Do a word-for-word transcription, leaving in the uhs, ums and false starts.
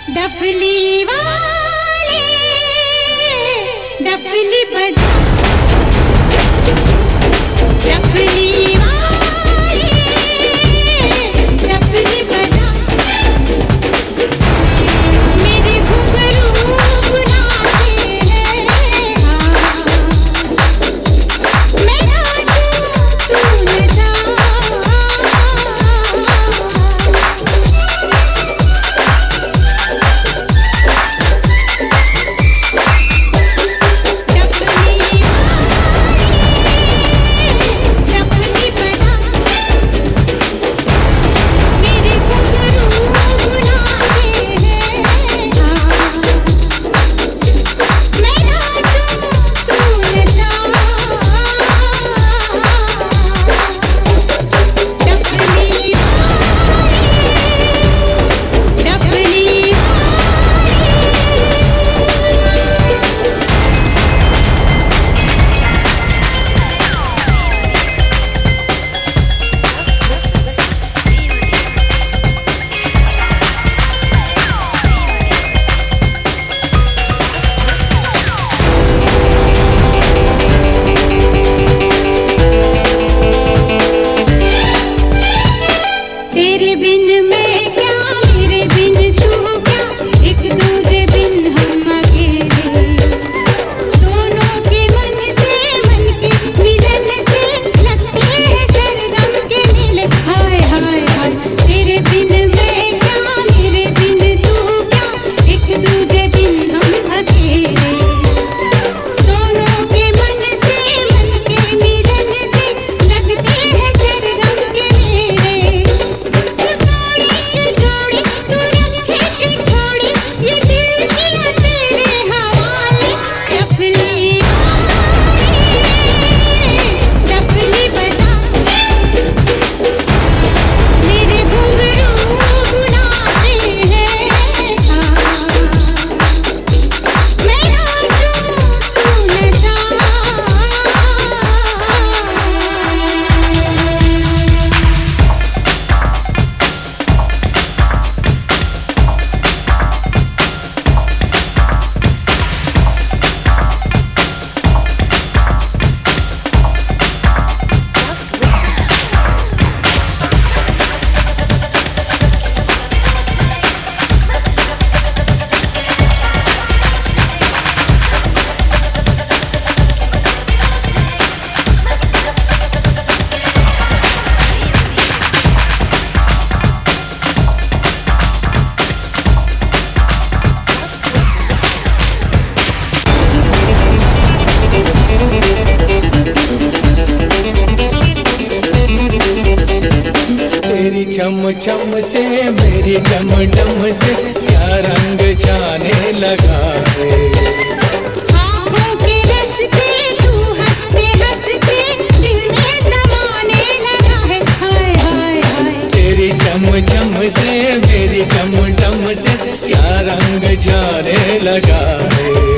डफली वाले डफली बजा डफली वाले डफली बजा मेरे घुंघरू बुलाते हैं मैं नाचूं तू नचा चम चम से मेरी डम डम से क्या रंग जाने लगा है। आँखों के रस्ते तू हंसते हंसते दिल में समाने लगा है। हाय हाय हाय तेरी चम चम से मेरी डम डम से क्या रंग जाने लगा है।